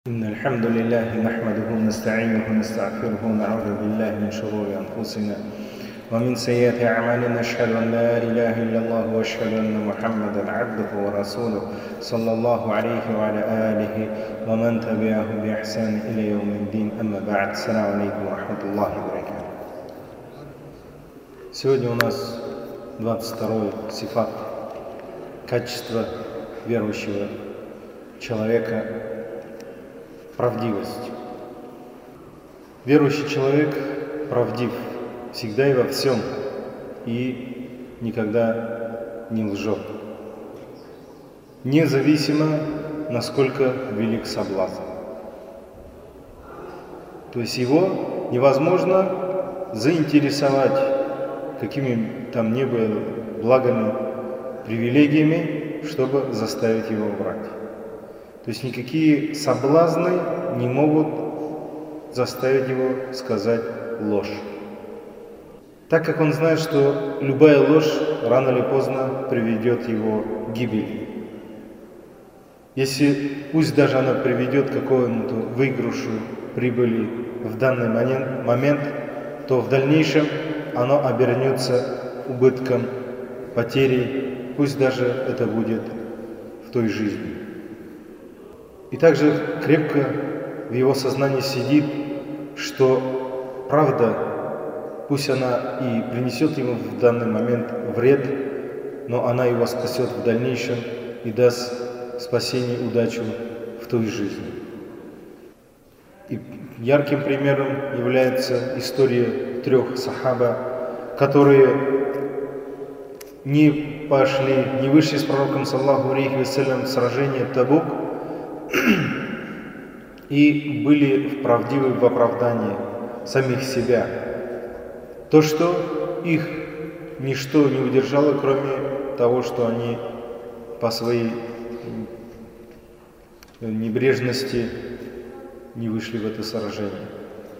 إن الحمد لله نحمده ونستعينه ونستغفره ونعوذ بالله من شرور أنفسنا ومن سيئات أعمالنا أشهد أن لا إله إلا الله وأشهد أن محمدا عبده ورسوله صلى الله عليه وعلى آله ومن تبعه بإحسان إلى يوم الدين أما بعد السلام عليكم ورحمة الله وبركاته. Сегодня у нас 22-й сифат, качество верующего человека – правдивость. Верующий человек правдив всегда и во всем, и никогда не лжет, независимо, насколько велик соблазн. То есть его невозможно заинтересовать какими там ни было благами, привилегиями, чтобы заставить его врать. То есть никакие соблазны не могут заставить его сказать ложь. Так как он знает, что любая ложь рано или поздно приведет его к гибели. Если пусть даже она приведет к какому-то выигрышу, прибыли в данный момент, то в дальнейшем оно обернется убытком, потерей, пусть даже это будет в той жизни. И также крепко в его сознании сидит, что правда, пусть она и принесет ему в данный момент вред, но она его спасет в дальнейшем и даст спасение и удачу в той жизни. И ярким примером является история 3 сахаба, которые не вышли с пророком саллаллаху алейхи вассалям в сражение Табук и были правдивы в оправдании самих себя. То, что их ничто не удержало, кроме того, что они по своей небрежности не вышли в это сражение.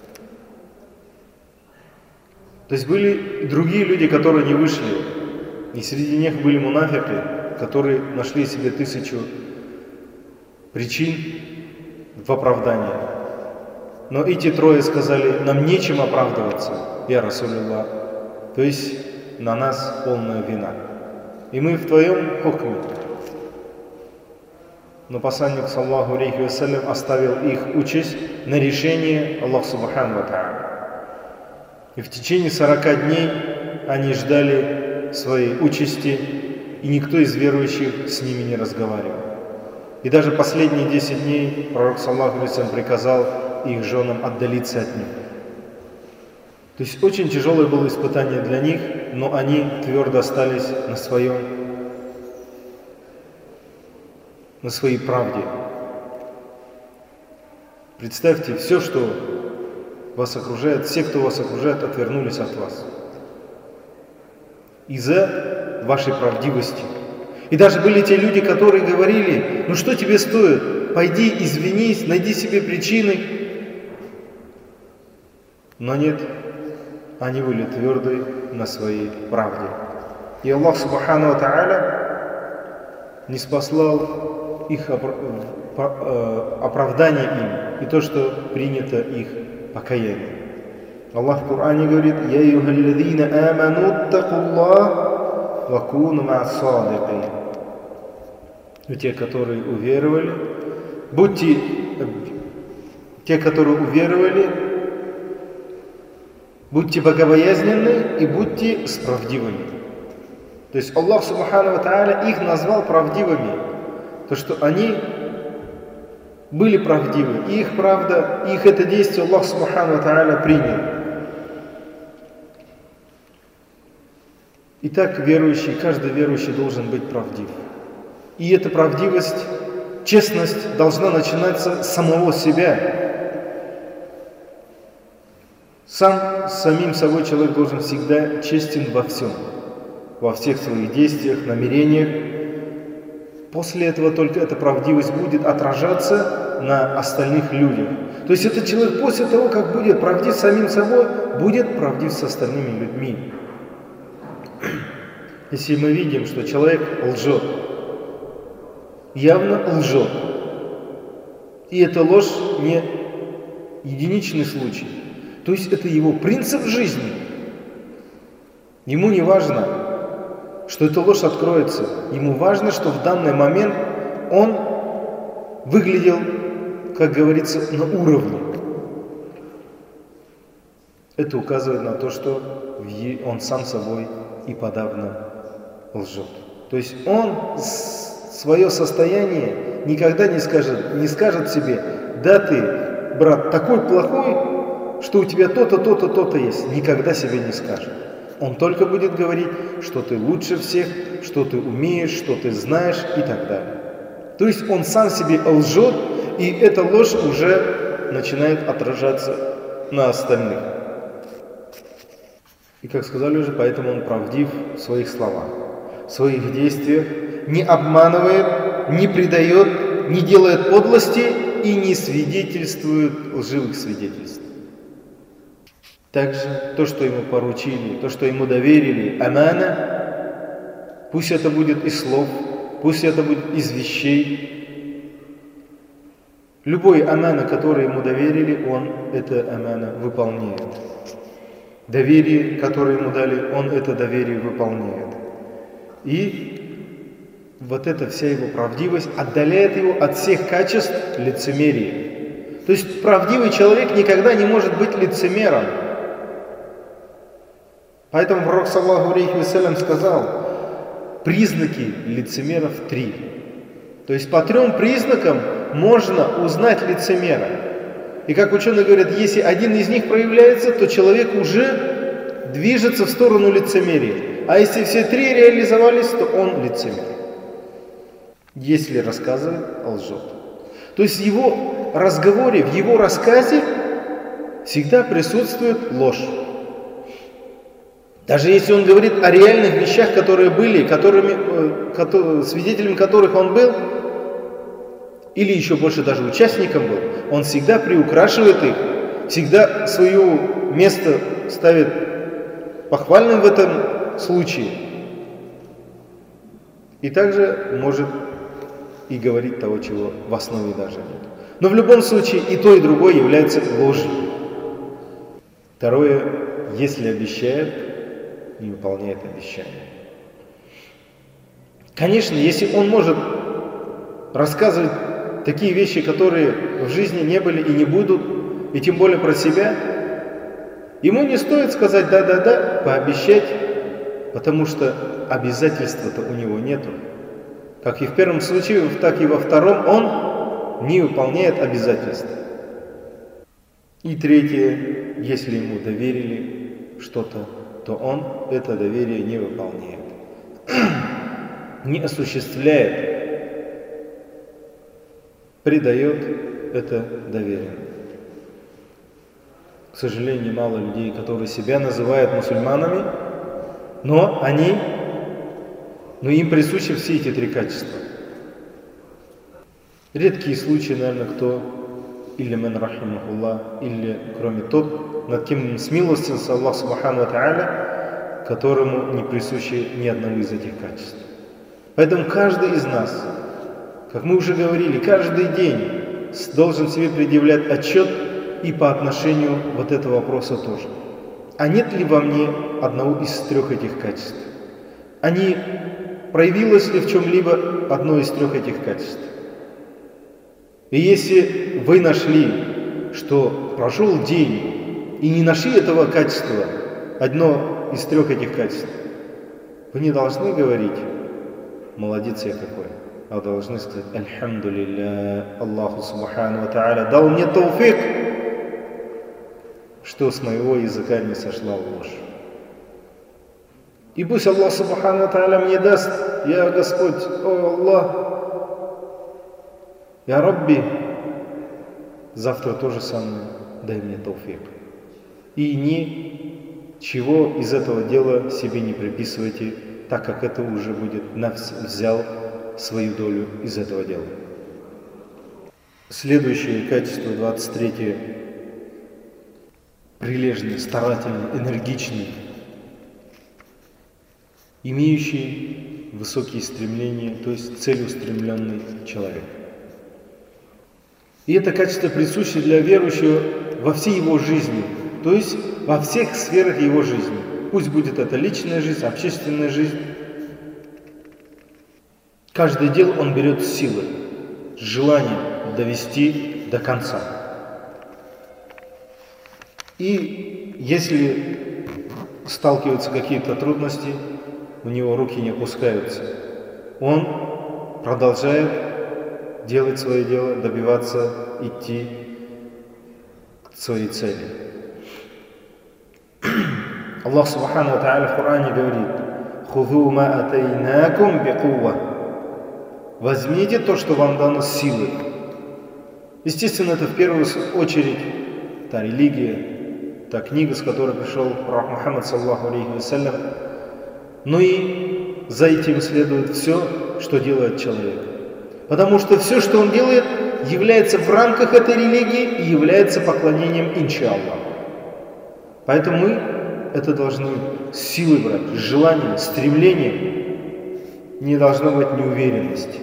То есть были и другие люди, которые не вышли, и среди них были мунафики, которые нашли себе 1000 причин в оправдании. Но эти 3 сказали: нам нечем оправдываться, я Расулуллах. То есть на нас полная вина. И мы в твоем хукме. Но посланник саллаллаху алейхи вассалям оставил их участь на решение Аллаха субхану ва тааля. И в течение 40 дней они ждали своей участи, и никто из верующих с ними не разговаривал. И даже последние 10 дней пророк саллаллаху алейхи вассалям приказал их женам отдалиться от них. То есть очень тяжелое было испытание для них, но они твердо остались на своей правде. Представьте, все, что вас окружает, все, кто вас окружает, отвернулись от вас из-за вашей правдивости. И даже были те люди, которые говорили: ну что тебе стоит, пойди извинись, найди себе причины. Но нет, они были тверды на своей правде. И Аллах субхану ва тааля не спаслал их оправдание им и то, что принято их покаяние. Аллах в Коране говорит: «Я юхалладина аману аттакуллах ва куну ма'ас-садикин». Те, которые уверовали, будьте богобоязненны и будьте справедливыми. То есть Аллах субхану ва тааля их назвал правдивыми, то что они были правдивы, и их правда, их это действие Аллах субхану ва тааля принял. Итак, каждый верующий должен быть правдив. И эта правдивость, честность должна начинаться с самого себя. Самим собой человек должен всегда честен во всем, во всех своих действиях, намерениях. После этого только эта правдивость будет отражаться на остальных людях. То есть этот человек после того, как будет правдив самим собой, будет правдив с остальными людьми. Если мы видим, что человек лжет, явно лжет, И эта ложь не единичный случай. То есть это его принцип жизни. Ему не важно, что эта ложь откроется. Ему важно, что в данный момент он выглядел, как говорится, на уровне. Это указывает на то, что он сам собой и подавно лжет. То есть он свое состояние никогда не скажет себе: да ты, брат, такой плохой, что у тебя то-то, то-то, то-то есть. Никогда себе не скажет. Он только будет говорить, что ты лучше всех, что ты умеешь, что ты знаешь и так далее. То есть он сам себе лжет, и эта ложь уже начинает отражаться на остальных. И как сказали уже, поэтому он правдив в своих словах, в своих действиях, не обманывает, не предает, не делает подлости и не свидетельствует лживых свидетельств. Также то, что ему поручили, то, что ему доверили, амана, пусть это будет из слов, пусть это будет из вещей. Любой амана, который ему доверили, он это амана выполняет. Доверие, которое ему дали, он это доверие выполняет. И вот эта вся его правдивость отдаляет его от всех качеств лицемерия. То есть правдивый человек никогда не может быть лицемером. Поэтому пророк, саллаллаху алейхи вассалям, сказал: признаки лицемеров 3. То есть по 3 признакам можно узнать лицемера. И как ученые говорят, если один из них проявляется, то человек уже движется в сторону лицемерия. А если все 3 реализовались, то он лицемер. Если рассказывает, лжет. То есть в его разговоре, в его рассказе всегда присутствует ложь. Даже если он говорит о реальных вещах, которые были, свидетелем которых он был, или еще больше даже участником был, он всегда приукрашивает их, всегда свое место ставит похвальным в этом случае. И также может и говорить того, чего в основе даже нет. Но в любом случае и то, и другое является ложью. Второе, если обещает, не выполняет обещание. Конечно, если он может рассказывать такие вещи, которые в жизни не были и не будут, и тем более про себя, ему не стоит сказать да-да-да, пообещать, потому что обязательства-то у него нету. Как и в первом случае, так и во втором он не выполняет обязательств. И третье, если ему доверили что-то, то он это доверие не выполняет, не осуществляет, предает это доверие. К сожалению, мало людей, которые себя называют мусульманами, но им присущи все эти 3 качества. Редкие случаи, наверное, кто или ман рахимахуллах, или кроме тот, над кем смилостился Аллах Субхану ва Тааля, которому не присуще ни одного из этих качеств. Поэтому каждый из нас, как мы уже говорили, каждый день должен себе предъявлять отчет и по отношению вот этого вопроса тоже. А нет ли во мне одного из 3 этих качеств? Проявилось ли в чем-либо одно из 3 этих качеств? И если вы нашли, что прошел день и не нашли этого качества, одно из 3 этих качеств, вы не должны говорить: молодец я какой, а должны сказать: альхамду лилля, Аллаху Субхану ва Тааля дал мне тауфик, что с моего языка не сошла ложь. И пусть Аллах Субхану ва Тааля мне даст: я Господь, о Аллах, я Рабби, завтра то же самое, дай мне тауфик. И ничего из этого дела себе не приписывайте, так как это уже будет взял свою долю из этого дела. Следующее качество, 23-е. Прилежный, старательный, энергичный, имеющий высокие стремления, то есть целеустремленный человек. И это качество присуще для верующего во всей его жизни, то есть во всех сферах его жизни. Пусть будет это личная жизнь, общественная жизнь. Каждое дело он берет с силы, с желанием довести до конца. И если сталкиваются какие-то трудности, у него руки не опускаются. Он продолжает делать свое дело, добиваться, идти к своей цели. Аллах Субхану ва Тааля в Коране говорит: «Хузу ма атайнакум бикува». Возьмите то, что вам дано с силой. Естественно, это в первую очередь та религия, та книга, с которой пришел пророк Мухаммад, саллаллаху алейхи вассалям. Но и за этим следует все, что делает человек. Потому что все, что он делает, является в рамках этой религии и является поклонением иншаллах. Поэтому мы это должны с силой брать, с желанием, стремлением. Не должно быть неуверенности.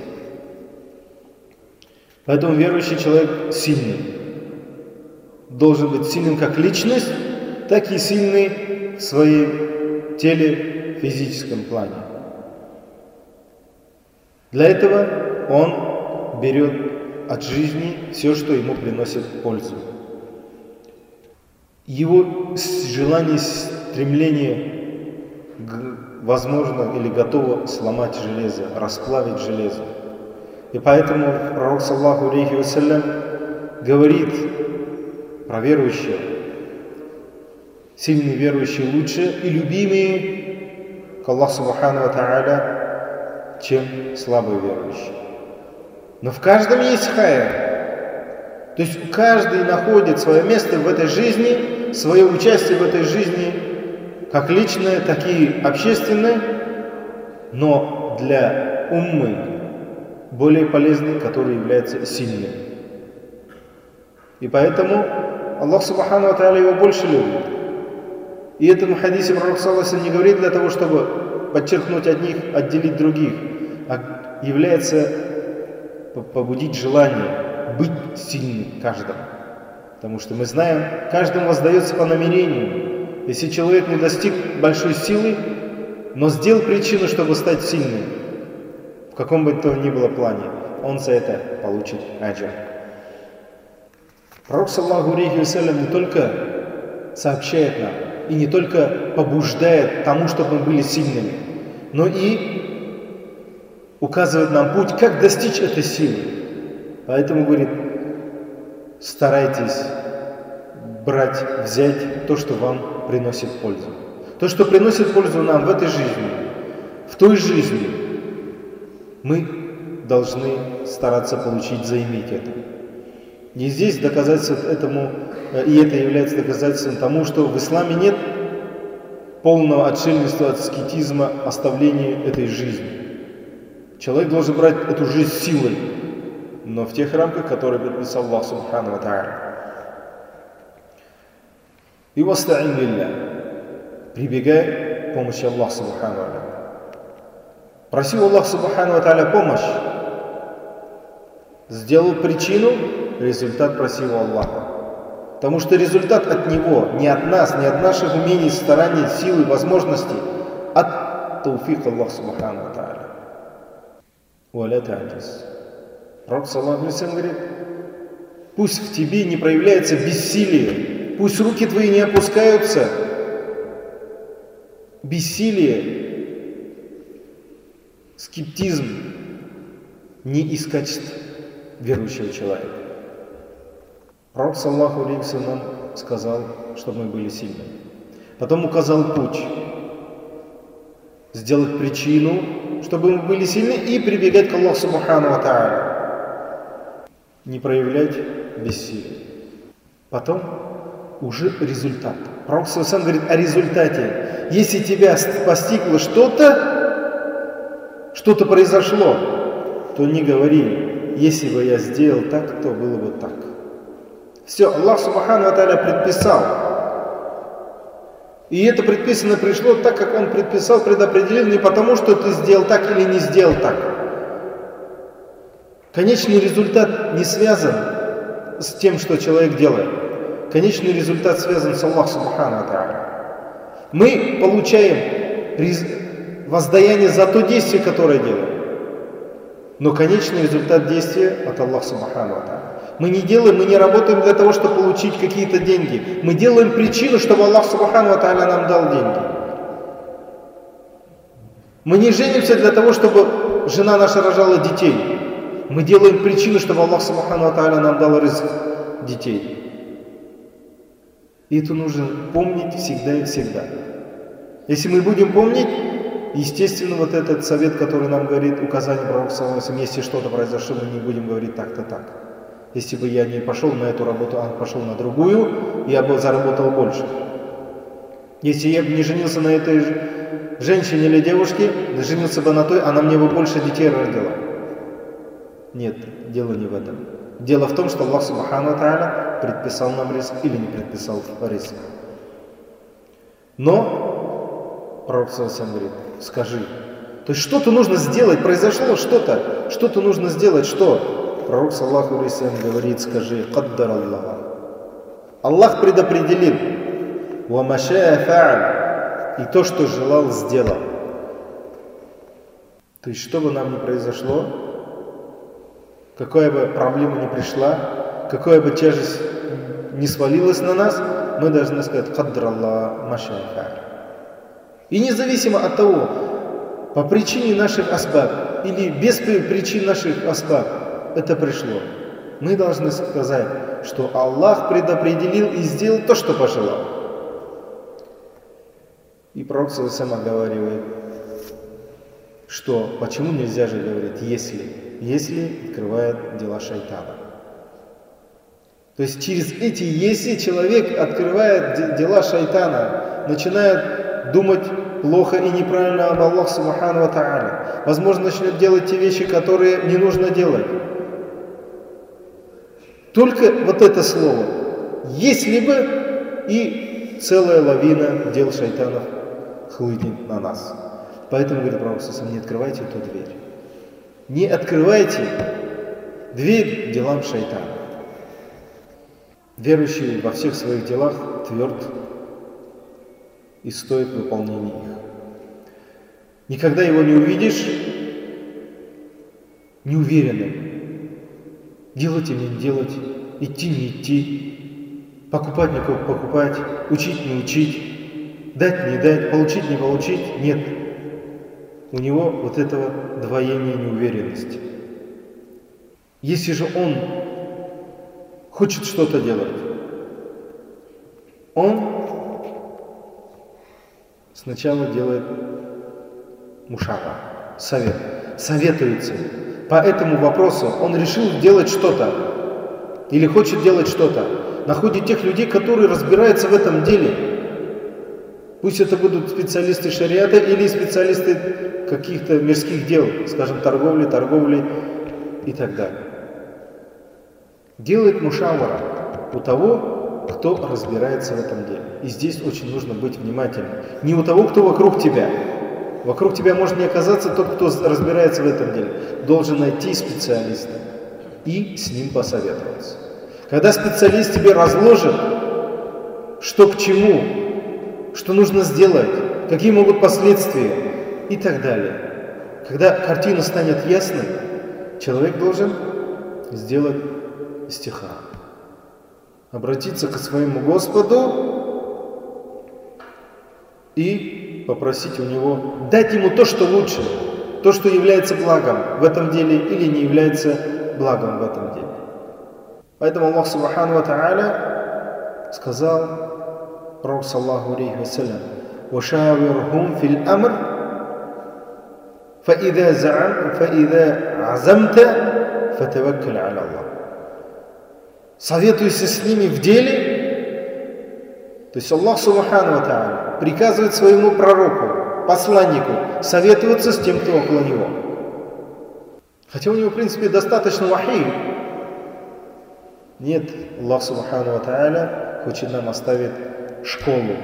Поэтому верующий человек сильный. Должен быть сильным как личность, так и сильный в своем теле, физическом плане. Для этого он берет от жизни все, что ему приносит пользу. Его желание, стремление возможно или готово сломать железо, расплавить железо. И поэтому пророк, саллаллаху алейхи вассалям, говорит про верующего: сильные верующие лучше и любимые к Аллаху Субхану ва Тааля, чем слабые верующие. Но в каждом есть хайр. То есть каждый находит свое место в этой жизни, свое участие в этой жизни, как личное, так и общественное, но для уммы более полезный, который является сильным. И поэтому Аллах Субхану ва Тааля его больше любит. И этому хадисе пророк саллаллаху алейхи ва саллям не говорит для того, чтобы подчеркнуть одних, отделить других, а является побудить желание быть сильным каждому. Потому что мы знаем, каждому воздается по намерению. Если человек не достиг большой силы, но сделал причину, чтобы стать сильным, в каком бы то ни было плане, он за это получит аджр. Пророк, саллаллаху алейхи ва саллям, не только сообщает нам и не только побуждает тому, чтобы мы были сильными, но и указывает нам путь, как достичь этой силы. Поэтому говорит: старайтесь взять то, что вам приносит пользу. То, что приносит пользу нам в этой жизни, в той жизни, мы должны стараться получить, заиметь это. И здесь доказательство этому, и это является доказательством тому, что в исламе нет полного отшельничества от аскетизма, оставления этой жизни. Человек должен брать эту жизнь силой, но в тех рамках, которые предписал Аллах Субхану ва Тааля. И васта'ин билля, прибегай к помощи Аллаха Субхану ва Тааля. Проси у Аллаха Субхану ва Тааля помощь. Сделал причину, результат проси у Аллаха. Потому что результат от Него, не от нас, не от наших умений, стараний, силы, возможностей, от тауфика Аллаха Субхану ва Тааля. Уаля та'джиз. Пророк, саллаллаху алейхи ва саллям, говорит: пусть в тебе не проявляется бессилие, пусть руки твои не опускаются. Бессилие, скептизм не из качеств верующего человека. Пророк, саллаллаху алейхи ва саллям, сказал, чтобы мы были сильными. Потом указал путь. Сделать причину, чтобы мы были сильны, и прибегать к Аллаху Субхану ва Тааля. Не проявлять бессилие. Потом уже результат. Пророк сам говорит о результате. Если тебя постигло что-то произошло, то не говори: если бы я сделал так, то было бы так. Все, Аллах Субхану ва Тааля предписал. И это предписано пришло так, как Он предписал, предопределил, не потому, что ты сделал так или не сделал так. Конечный результат не связан с тем, что человек делает. Конечный результат связан с Аллахом Субхану ва Тааля. Мы получаем воздаяние за то действие, которое делаем. Но конечный результат действия от Аллаха Субхану ва Тааля. Мы не делаем, мы не работаем для того, чтобы получить какие-то деньги. Мы делаем причину, чтобы Аллах Субхану ва Тааля нам дал деньги. Мы не женимся для того, чтобы жена наша рожала детей. Мы делаем причину, чтобы Аллах Субхану ва Тааля нам дал ризк детей. И это нужно помнить всегда и всегда. Если мы будем помнить, естественно, вот этот совет, который нам говорит, указание пророка, если что-то произошло, мы не будем говорить так-то так. Если бы я не пошел на эту работу, а пошел на другую, я бы заработал больше. Если я бы не женился на этой женщине или девушке, женился бы на той, она мне бы больше детей родила. Нет, дело не в этом. Дело в том, что Аллах Субхану ва Тааля предписал нам ризк или не предписал ризк. Но пророк говорит, скажи, то есть что-то нужно сделать, произошло что-то, что-то нужно сделать, что? Пророк саллаллаху алейхи ва саллям говорит, скажи, каддар Аллах. Аллах предопределил, ва машаа фа'аль, и то, что желал, сделал. То есть, что бы нам ни произошло, какая бы проблема ни пришла, какая бы тяжесть не свалилась на нас, мы должны сказать «Кадр Аллах машаа фа'аль». И независимо от того, по причине наших асбаб или без причин наших асбаб это пришло, мы должны сказать, что Аллах предопределил и сделал то, что пожелал. И пророк сам оговаривает, что почему нельзя же говорить если открывает дела шайтана. То есть через эти «если» человек открывает дела шайтана, начинает думать плохо и неправильно об Аллахе Субхану ва Тааля. Возможно, начнет делать те вещи, которые не нужно делать. Только вот это слово «если бы» и целая лавина дел шайтанов хлынет на нас. Поэтому, говорит пророк, не открывайте эту дверь. Не открывайте дверь делам шайтана. Верующий во всех своих делах тверд и стоит выполнения их. Никогда его не увидишь неуверенным. Делать или не делать, идти не идти, покупать не покупать, учить не учить, дать не дать, получить не получить. Нет. У него вот этого двоения неуверенности. Если же он хочет что-то делать, он сначала делает мушава, советуется. По этому вопросу он решил делать что-то или хочет делать что-то. Находит тех людей, которые разбираются в этом деле. Пусть это будут специалисты шариата или специалисты каких-то мирских дел, скажем, торговли и так далее. Делает мушавара у того, кто разбирается в этом деле. И здесь очень нужно быть внимательным. Не у того, кто вокруг тебя. Вокруг тебя может не оказаться тот, кто разбирается в этом деле. Должен найти специалиста и с ним посоветоваться. Когда специалист тебе разложит, что к чему, что нужно сделать, какие могут последствия и так далее. Когда картина станет ясной, человек должен сделать истихара. Обратиться к своему Господу и попросить у Него дать ему то, что лучше, то, что является благом в этом деле или не является благом в этом деле. Поэтому Аллах Субхану ва Тааля сказал пророк саллаллаху алейхи ва саллям: «Вашавирхум фил амр, фаида азамта, фатаваккаль аля Аллах». Советуйся с ними в деле. То есть Аллах Субхану ва Тааля приказывает своему пророку, посланнику, советоваться с тем, кто около него. Хотя у него, в принципе, достаточно вахи. Нет, Аллах Субхану ва Тааля хочет нам оставить школу.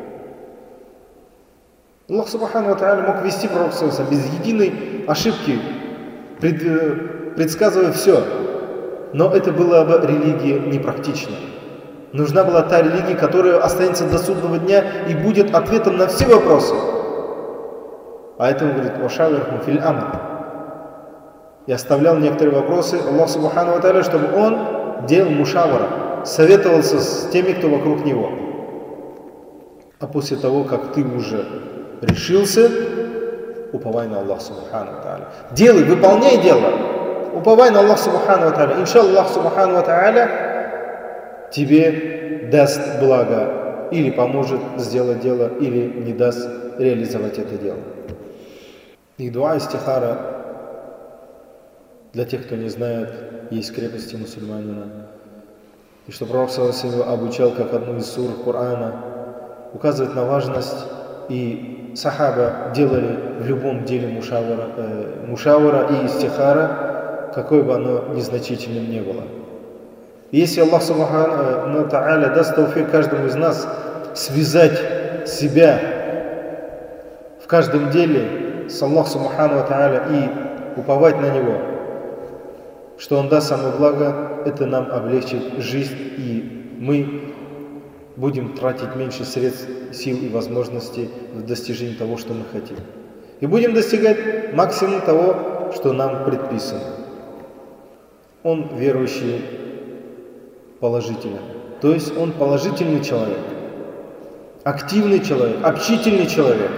Аллах Субхану ва Тааля мог вести пророка без единой ошибки, предсказывая все. но это была бы религия непрактичная. Нужна была та религия, которая останется до судного дня и будет ответом на все вопросы. А это он говорит: «Вашавирхум фил амр». И оставлял некоторые вопросы Аллах Субхану ва Тааля, чтобы он делал мушавара, советовался с теми, кто вокруг него. А после того, как ты уже решился, уповай на Аллах Субхану ва Тааля. Делай, выполняй дело. Уповай на Аллах Субхану ва Тааля. Иншаллах Субхану ва Тааля тебе даст благо, или поможет сделать дело, или не даст реализовать это дело. И дуа истихара, для тех, кто не знает, есть крепости мусульманина. И что Пророк ﷺ обучал как одну из сур Корана, указывает на важность, и сахаба делали в любом деле мушавара и истихара, какой бы оно незначительным не было. И если Аллах Субхану ва Тааля даст тауфик каждому из нас связать себя в каждом деле с Аллахом Субхану ва Тааля и уповать на Него, что Он даст самое благо, это нам облегчит жизнь, и мы будем тратить меньше средств, сил и возможностей в достижении того, что мы хотим. И будем достигать максимум того, что нам предписано. Он верующий положительный. То есть он положительный человек, активный человек, общительный человек.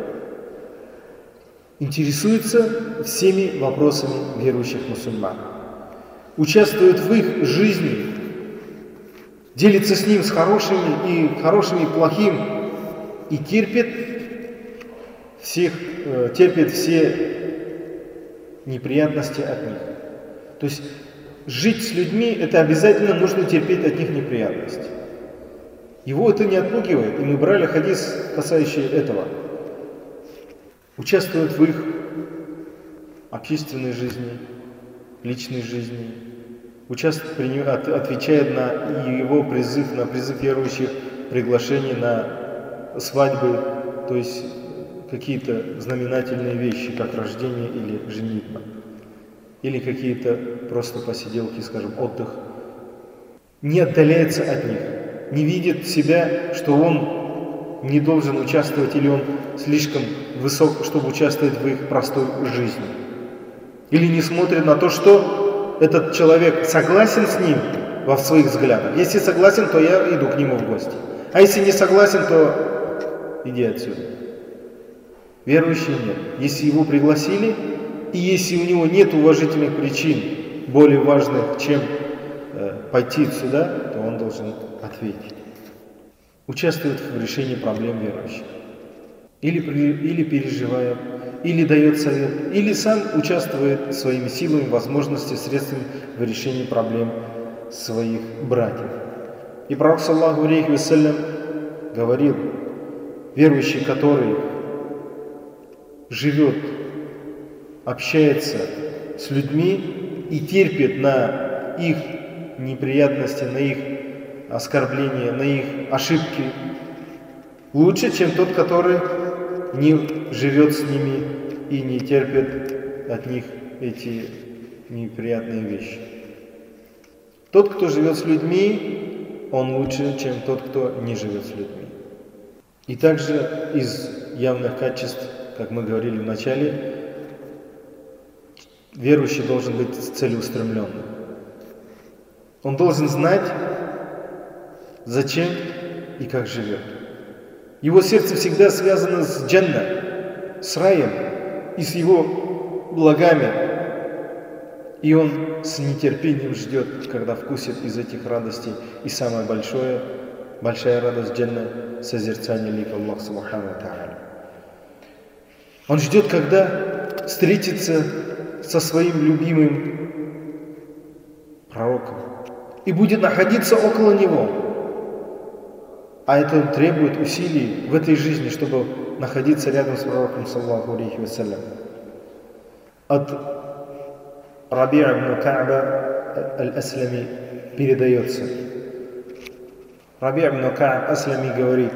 Интересуется всеми вопросами верующих мусульман. Участвует в их жизни, делится с ним с хорошими и плохим, и терпит все неприятности от них. То есть жить с людьми, это обязательно нужно терпеть от них неприятности. Его это не отпугивает, и мы брали хадис, касающий этого. Участвует в их общественной жизни, личной жизни, отвечает на его призыв, на призыв верующих, приглашение на свадьбы, то есть какие-то знаменательные вещи, как рождение или женитьба, или какие-то просто посиделки, скажем, отдых. Не отдаляется от них, не видит себя, что он не должен участвовать, или он слишком высок, чтобы участвовать в их простой жизни. Или не смотрит на то, что этот человек согласен с ним во своих взглядах. Если согласен, то я иду к нему в гости. А если не согласен, то иди отсюда. Верующий нет. Если его пригласили, и если у него нет уважительных причин, более важных, чем пойти сюда, то он должен ответить. Участвует в решении проблем верующих. Или переживает, или дает совет, или сам участвует своими силами, возможностями, средствами в решении проблем своих братьев. И Пророк саллаллаху алейхи вассалям говорил: верующий, который живет, общается с людьми и терпит на их неприятности, на их оскорбления, на их ошибки, лучше, чем тот, который не живет с ними и не терпит от них эти неприятные вещи. Тот, кто живет с людьми, он лучше, чем тот, кто не живет с людьми. И также из явных качеств, как мы говорили в начале, верующий должен быть целеустремленным. Он должен знать, зачем и как живет. Его сердце всегда связано с джанна, с раем и с его благами. И он с нетерпением ждет, когда вкусит из этих радостей. И самое большая радость джанна — созерцание лика Аллаха Субхану ва Тааля. Он ждет, когда встретится со своим любимым пророком и будет находиться около него. А это требует усилий в этой жизни, чтобы находиться рядом с пророком, саллаллаху алейхи вассалям. От Раби' ибн Ка'ба аль-Аслами передается. Раби' ибн Ка'б Аслами говорит: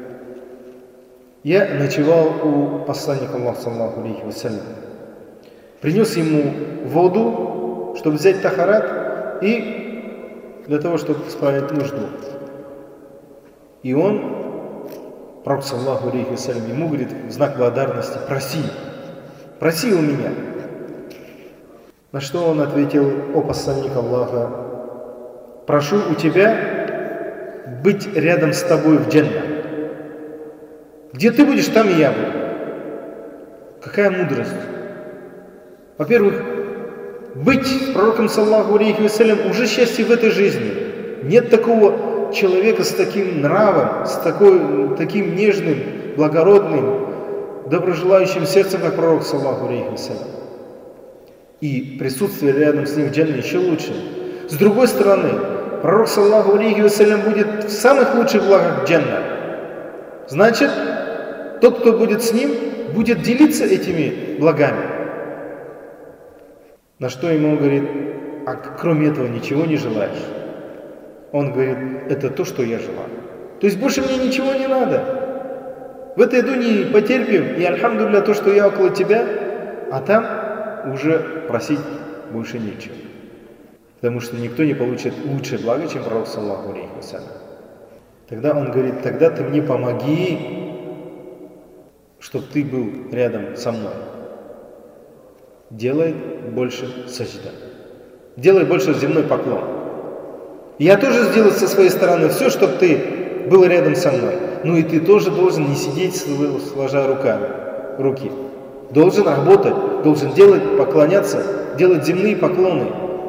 я ночевал у посланника Аллаха, саллаллаху алейхи вассалям. Принес ему воду, чтобы взять тахарат, и для того, чтобы справить нужду. И он, пророк саллаллаху алейхи вассалям, ему говорит в знак благодарности: проси у меня. На что он ответил: о посланник Аллаха, прошу у тебя быть рядом с тобой в джанна. Где ты будешь, там и я буду. Какая мудрость! Во-первых, быть с пророком саллаллаху алейхи вассалям уже счастье в этой жизни. Нет такого человека с таким нравом, с таким нежным, благородным, доброжелающим сердцем, как пророк саллаллаху алейхи вассалям. И присутствие рядом с ним в джанне еще лучше. С другой стороны, пророк саллаллаху алейхи вассалям будет в самых лучших благах джанна. Значит, тот, кто будет с ним, будет делиться этими благами. На что ему говорит: а кроме этого ничего не желаешь? Он говорит: это то, что я желаю. То есть больше мне ничего не надо. В этой дуне потерпим, и альхамдулилля, то, что я около тебя, а там уже просить больше нечего. Потому что никто не получит лучшее благо, чем пророк саллаллаху алейхи вассалям. Тогда он говорит: тогда ты мне помоги, чтобы ты был рядом со мной. Делай больше саджда. Делай больше земной поклон. Я тоже сделаю со своей стороны все, чтобы ты был рядом со мной. Ну и ты тоже должен не сидеть, сложа руки. Должен работать, должен делать, поклоняться, делать земные поклоны.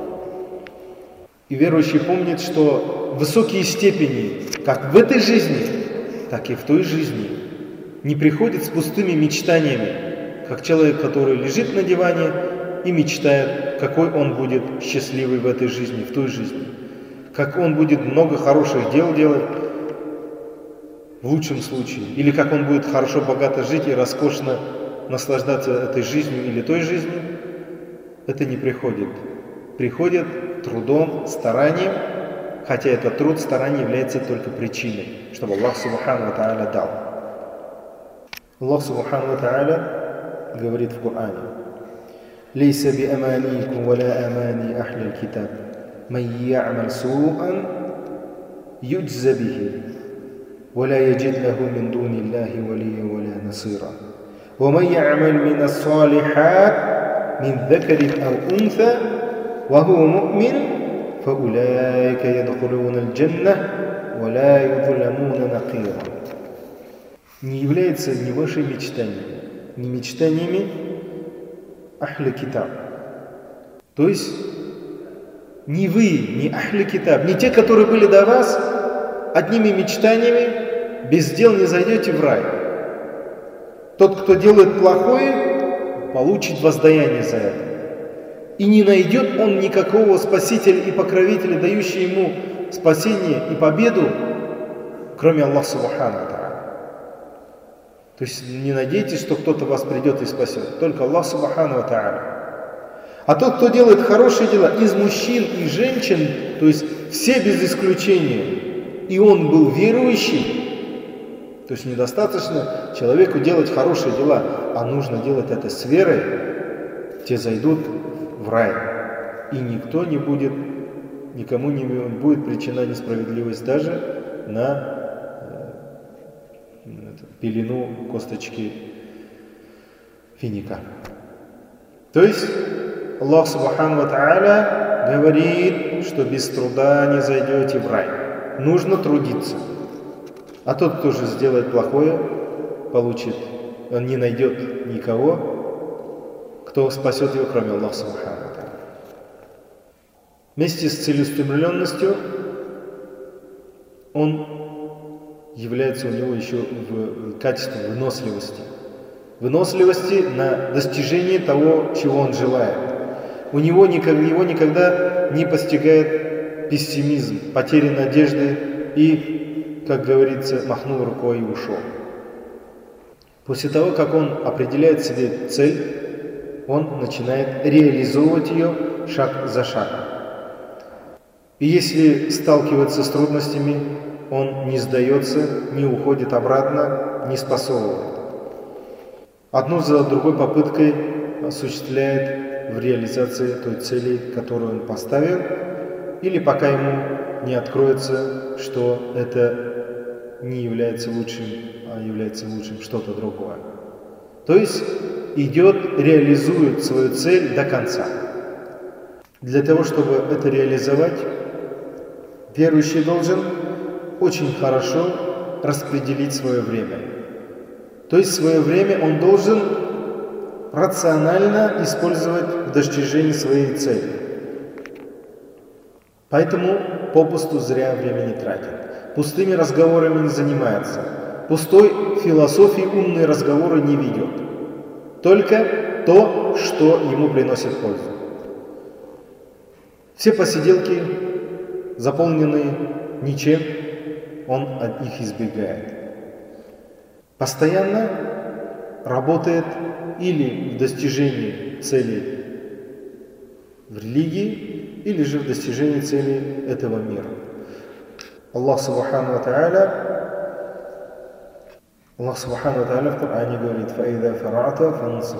И верующий помнит, что высокие степени, как в этой жизни, так и в той жизни, не приходят с пустыми мечтаниями, как человек, который лежит на диване и мечтает, какой он будет счастливый в этой жизни, в той жизни. Как он будет много хороших дел делать, в лучшем случае. Или как он будет хорошо, богато жить и роскошно наслаждаться этой жизнью или той жизнью. Это не приходит. Приходит трудом, старанием, хотя этот труд, старание является только причиной, чтобы Аллах Субхану ва Тааля дал. Аллах Субхану ва Тааля говорит в Коране: «Лейса би аманикум ва ла амани ахли аль-китаб, ман я'маль су'ан юджза бихи, ва ла яджид лаху мин дуни Аллахи валия ва ла насира, ва ман я'маль мин ас-салихат мин закарин ау унса, ва хуа му'мин, фа улайка ядхулуна аль-джанна, ва ла юзламуна накира». Не является ни вашей мечтанием, ни мечтаниями ахли китаб. То есть ни вы, ни ахли китаб, ни те, которые были до вас, одними мечтаниями без дел не зайдете в рай. Тот, кто делает плохое, получит воздаяние за это. И не найдет он никакого спасителя и покровителя, дающего ему спасение и победу, кроме Аллаха Субхану ва Тааля. То есть не надейтесь, что кто-то вас придет и спасет. Только Аллах Субхану ва Тааля. А тот, кто делает хорошие дела из мужчин и женщин, то есть все без исключения, и он был верующий, то есть недостаточно человеку делать хорошие дела, а нужно делать это с верой, те зайдут в рай. И никто не будет, никому не будет причина несправедливость даже на пелену косточки финика. То есть Аллах Субхану ва Тааля говорит, что без труда не зайдете в рай. Нужно трудиться. А тот, кто же сделает плохое, получит, он не найдет никого, кто спасет его, кроме Аллаха Субхану ва Тааля. Вместе с целеустремленностью он является у него еще в качестве выносливости. Выносливости на достижение того, чего он желает. Его никогда не постигает пессимизм, потеря надежды и, как говорится, махнул рукой и ушел. После того, как он определяет себе цель, он начинает реализовывать ее шаг за шагом. И если сталкивается с трудностями, он не сдается, не уходит обратно, не спасовывает. Одну за другой попыткой осуществляет в реализации той цели, которую он поставил, или пока ему не откроется, что это не является лучшим, а является лучшим что-то другое. То есть идет, реализует свою цель до конца. Для того, чтобы это реализовать, верующий должен очень хорошо распределить свое время. То есть свое время он должен рационально использовать в достижении своей цели. Поэтому попусту зря время не тратит. Пустыми разговорами не занимается. Пустой философией умные разговоры не ведет. Только то, что ему приносит пользу. Все посиделки, заполненные ничем, он от них избегает. Постоянно работает или в достижении целей в религии, или же в достижении целей этого мира. Аллах Субхану ва Тааля в Коране говорит: «Фаида фарата фансаб».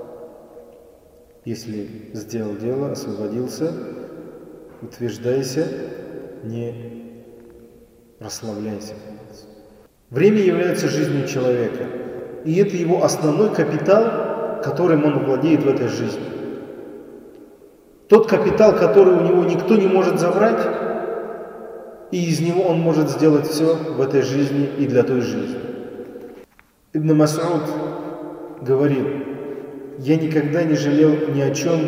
Если сделал дело, освободился, утверждайся, не прославляйся. Время является жизнью человека, и это его основной капитал, которым он владеет в этой жизни. Тот капитал, который у него никто не может забрать, и из него он может сделать все в этой жизни и для той жизни. Ибн Мас'уд говорит: я никогда не жалел ни о чем,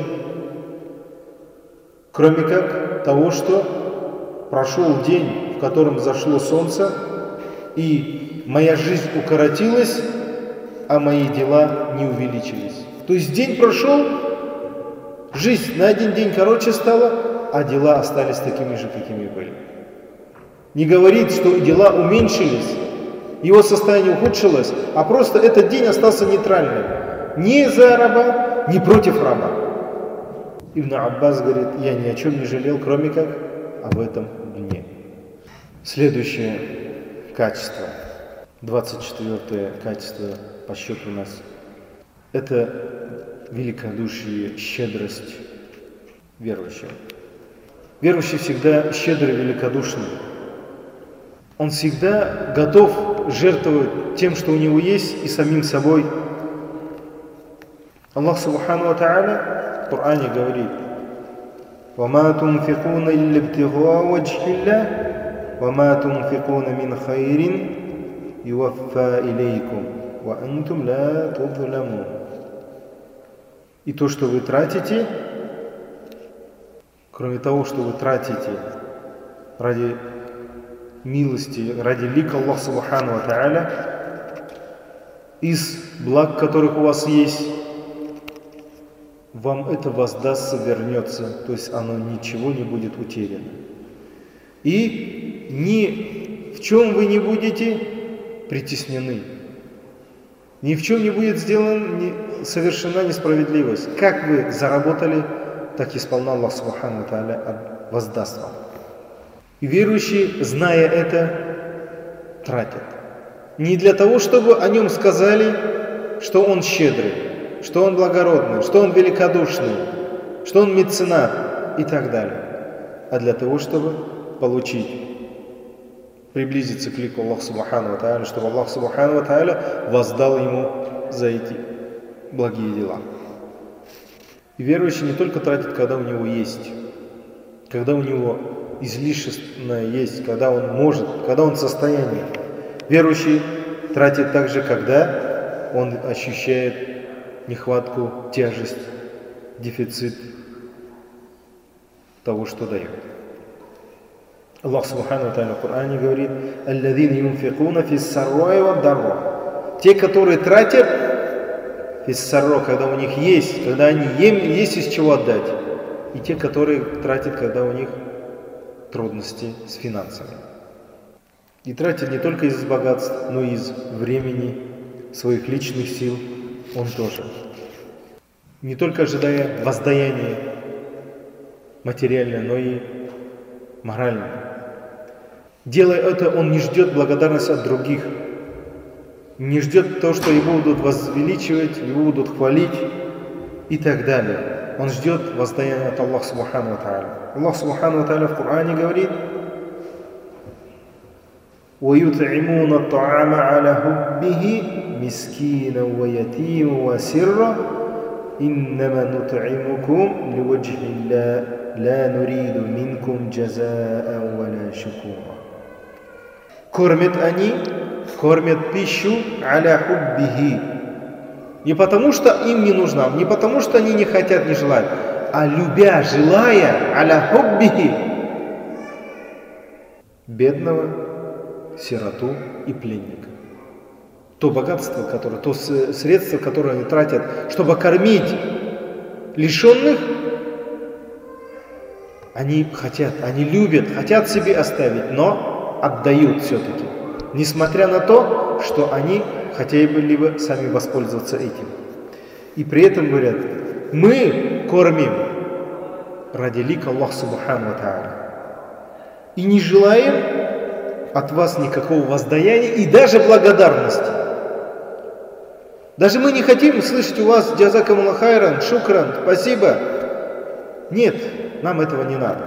кроме как того, что прошел день, в котором зашло солнце, и моя жизнь укоротилась, а мои дела не увеличились. То есть день прошел, жизнь на один день короче стала, а дела остались такими же, какими были. Не говорит, что дела уменьшились, его состояние ухудшилось, а просто этот день остался нейтральным. Ни за раба, ни против раба. Ибн Аббас говорит: я ни о чем не жалел, кроме как об этом дне. Следующее качество, 24-е качество по счету у нас, это великодушие, щедрость верующего. Верующий всегда щедрый, великодушный. Он всегда готов жертвовать тем, что у него есть, и самим собой. Аллах Субхану ва Тааля в Коране говорит: وَمَا تُنْفِقُونَ إِلَّا ابْتِغَاءَ وَجْهِ اللَّهِ وَمَا تُنْفِقُونَ مِنْ خَيْرٍ يُوَفَّى إِلَيْكُمْ وَأَنْتُمْ لَا تُظْلَمُونَ. И то, что вы тратите, кроме того, что вы тратите ради милости, ради лика Аллаха Субхану ва Тааля, из благ, которых у вас есть, вам это воздастся, вернется, то есть оно ничего не будет утеряно. И ни в чем вы не будете притеснены, ни в чем не будет совершена несправедливость. Как вы заработали, так и сполна Аллах Субхану ва Тааля воздаст вам. И верующий, зная это, тратит. Не для того, чтобы о нем сказали, что он щедрый, что он благородный, что он великодушный, что он меценат и так далее, а для того, чтобы получить, приблизиться к лику Аллаха Субхану ва Тааля, чтобы Аллах Субхану ва Тааля воздал ему за эти благие дела. И верующий не только тратит, когда у него есть, когда у него излишественное есть, когда он может, когда он в состоянии. Верующий тратит также, когда он ощущает нехватку, тяжесть, дефицит того, что дает. Аллах Субхану ва Тааля в Коране говорит: «Аллазина юнфикуна фиссаррои вад-дарро». Те, которые тратят фиссарро, когда у них есть, когда они есть из чего отдать, и те, которые тратят, когда у них трудности с финансами. И тратит не только из богатств, но и из времени, своих личных сил он тоже. Не только ожидая воздаяния материальное, но и моральное. Делая это, он не ждет благодарности от других, не ждет того, что его будут возвеличивать, его будут хвалить и так далее. Он ждет воздаяния от Аллаха Субхану ва Тааля. Аллах Субхану ва Тааля в Коране говорит: وَيُطْعِمُونَ الطَّعَامَ عَلَى حُبِّهِ مِسْكِينًا وَيَتِيمًا وَأَسِيرًا إِنَّمَا نُطْعِمُكُمْ لِوَجْهِ اللَّهِ لَا نُرِيدُ مِنْكُمْ جَزَاءً وَلَا شُكُورًا. Кормят пищу аля хуббихи. Не потому, что им не нужна, не потому, что они не хотят, не желают, а любя, желая, аля хуббихи, бедного, сироту и пленника. То богатство, то средство, которое они тратят, чтобы кормить лишенных, они хотят, они любят, хотят себе оставить, но отдают все-таки. Несмотря на то, что они хотели бы сами воспользоваться этим. И при этом говорят: мы кормим ради лика Аллаха Субхану ва Тааля. И не желаем от вас никакого воздаяния и даже благодарности. Даже мы не хотим слышать у вас джазакамуллаху хайран, шукран, спасибо. Нет, нам этого не надо.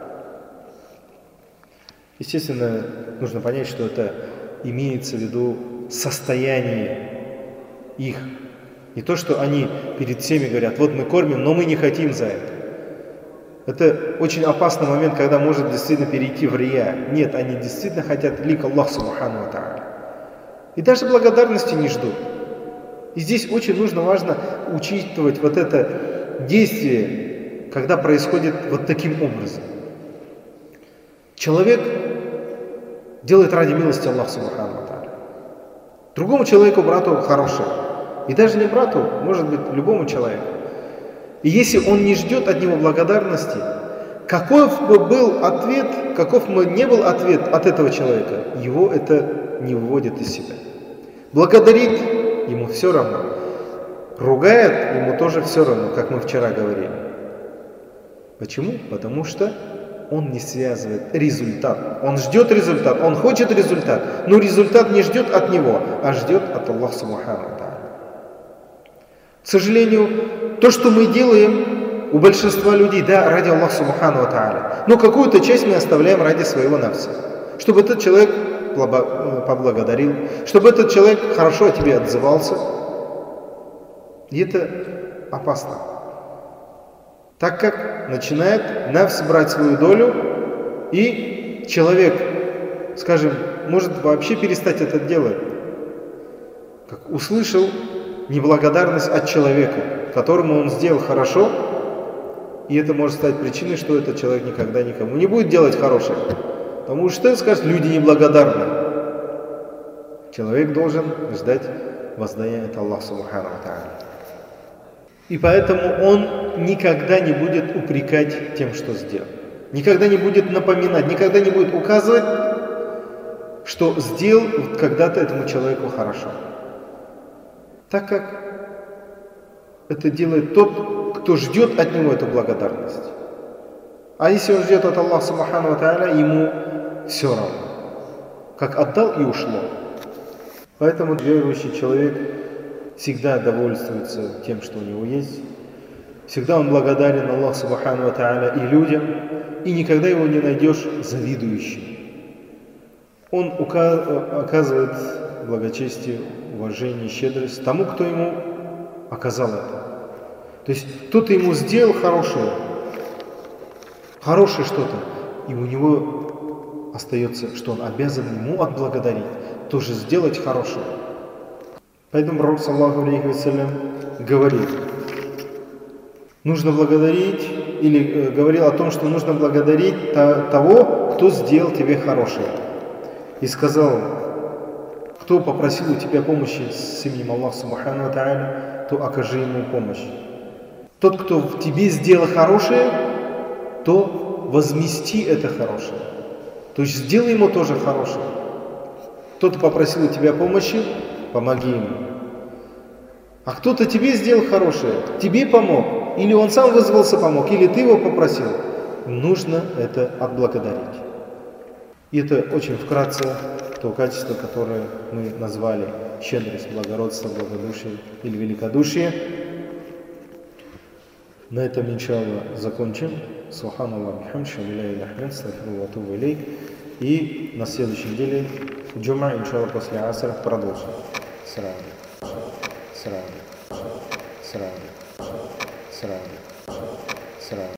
Естественно, нужно понять, что это имеется в виду состояние их. Не то, что они перед всеми говорят: вот мы кормим, но мы не хотим за это. Это очень опасный момент, когда может действительно перейти в рия. Нет, они действительно хотят лик Аллаха Субхану ва Тааля. И даже благодарности не ждут. И здесь очень важно учитывать вот это действие, когда происходит вот таким образом. Человек делает ради милости Аллаха Субхану ва Тааля. Другому человеку, брату, хорошего. И даже не брату, может быть, любому человеку. И если он не ждет от него благодарности, каков бы был ответ, каков бы не был ответ от этого человека, его это не выводит из себя. Благодарит ему все равно. Ругает ему тоже все равно, как мы вчера говорили. Почему? Потому что он не связывает результат. Он ждет результат, он хочет результат, но результат не ждет от него, а ждет от Аллаха Субхану ва Тааля. К сожалению, то, что мы делаем у большинства людей, да, ради Аллаха Субхану ва Тааля, но какую-то часть мы оставляем ради своего нафса, чтобы этот человек поблагодарил, чтобы этот человек хорошо о тебе отзывался. И это опасно. Так как начинает нафс брать свою долю, и человек, скажем, может вообще перестать это делать. Как услышал неблагодарность от человека, которому он сделал хорошо, и это может стать причиной, что этот человек никогда никому не будет делать хорошее. Потому что скажет: люди неблагодарны. Человек должен ждать воздаяния от Аллаха Субхану ва Тааля. И поэтому он никогда не будет упрекать тем, что сделал. Никогда не будет напоминать, никогда не будет указывать, что сделал когда-то этому человеку хорошо. Так как это делает тот, кто ждет от него эту благодарность. А если он ждет от Аллаха Субхану ва Тааля, ему все равно. Как отдал и ушло. Поэтому верующий человек всегда довольствуется тем, что у него есть. Всегда он благодарен Аллаху Субхану ва Тааля и людям. И никогда его не найдешь завидующим. Он оказывает благочестие, уважение, щедрость тому, кто ему оказал это. То есть кто-то ему сделал хорошее что-то, и у него остается, что он обязан ему отблагодарить, тоже сделать хорошее. Поэтому Пророк саллаллаху алейхи ва саллям говорит, нужно благодарить, или говорил о том, что нужно благодарить того, кто сделал тебе хорошее. И сказал: кто попросил у тебя помощи с именем Аллаха Субхану ва Тааля, то окажи ему помощь. Тот, кто в тебе сделал хорошее, то возмести это хорошее. То есть сделай ему тоже хорошее. Кто-то попросил у тебя помощи, помоги ему. А кто-то тебе сделал хорошее, тебе помог, или он сам вызвался помог, или ты его попросил, нужно это отблагодарить. И это очень вкратце то качество, которое мы назвали щедрость, благородство, благодушие или великодушие. На этом, иншаллах, закончим. Субханаллах, бихамдихи, ла иляха илля анта, астагфирука ва атубу илейк. И на следующей неделе, джума, иншаллах, после асра продолжим. Салам алейкум. Салам алейкум. Салам алейкум. Салам алейкум. Салам.